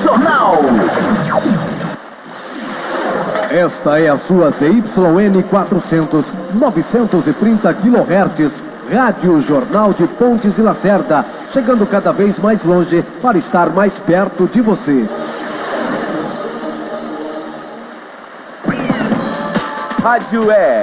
Jornal. Esta é a sua ZYN 400, 930 kHz, Rádio Jornal de Pontes e Lacerda, chegando cada vez mais longe para estar mais perto de você. Rádio é